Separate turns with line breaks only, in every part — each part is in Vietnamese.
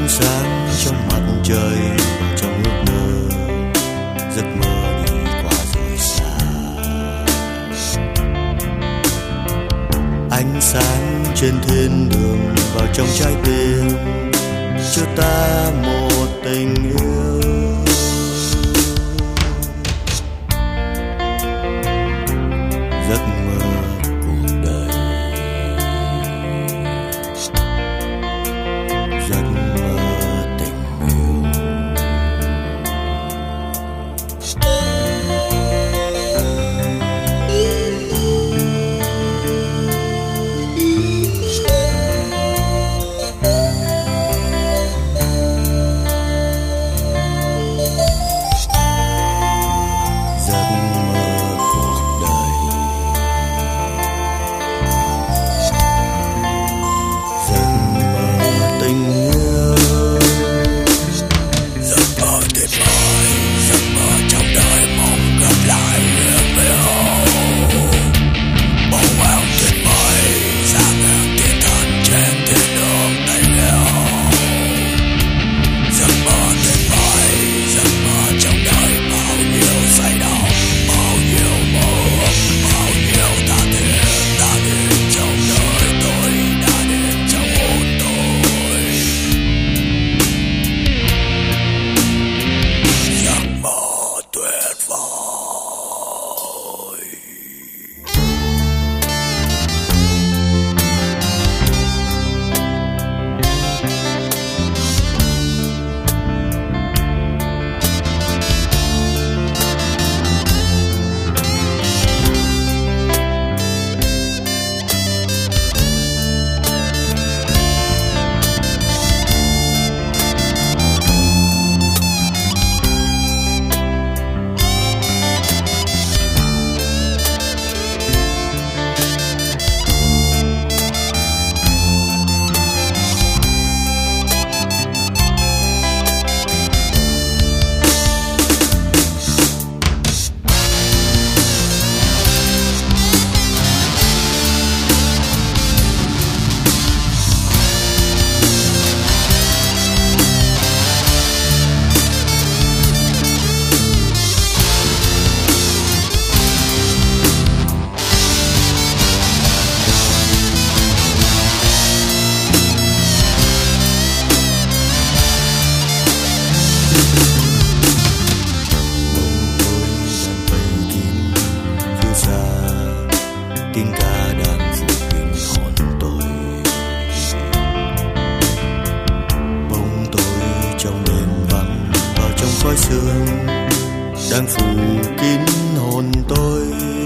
sáng trong mặt trời và trong ước mơ, giấc mơ đi qua rồi xa. Ánh sáng trên thiên đường vào trong trái tim, cho ta một tình yêu. Giấc mơ cuộc đời, giấc mơ tình yêu. Tiếng ca đàn phủ kín hồn tôi, bóng tối trong đêm vắng vào trong khói sương đang phủ kín hồn tôi.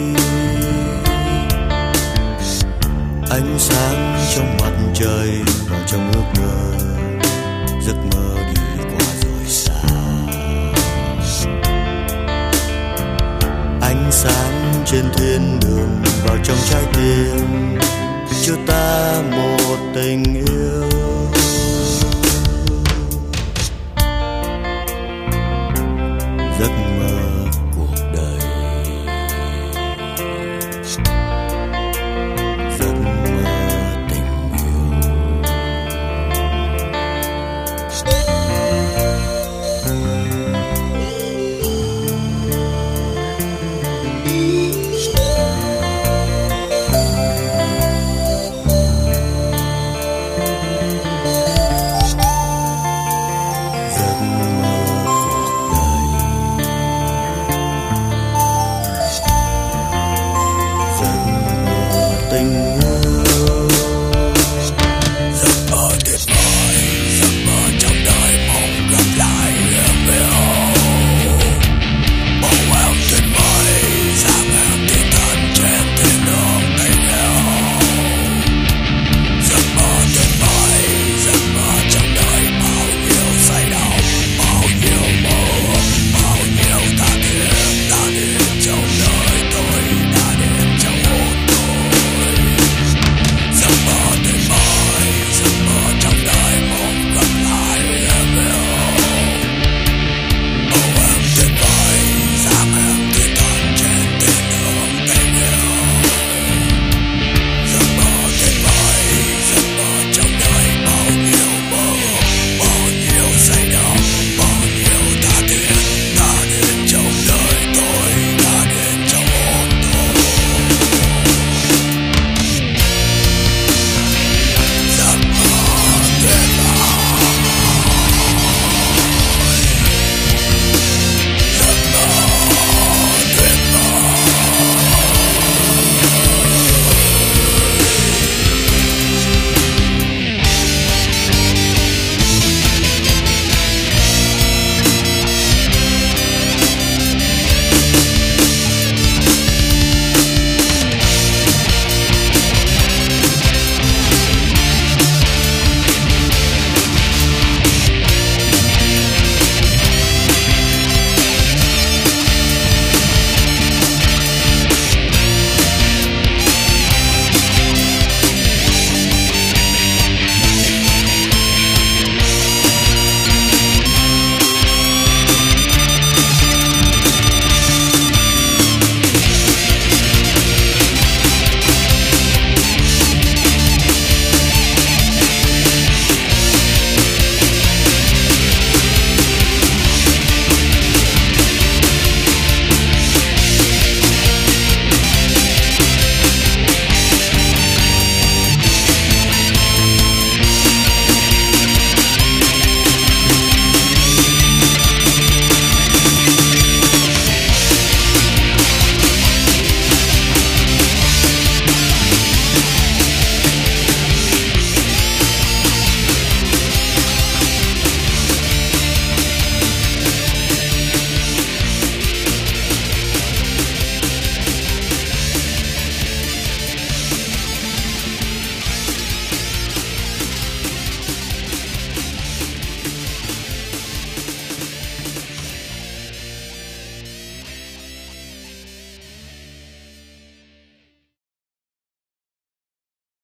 Ánh sáng trong mặt trời vào trong ước mơ, giấc mơ đi qua rồi xa. Ánh sáng trên thiên đường vào trong trái tim, cho ta một tình yêu.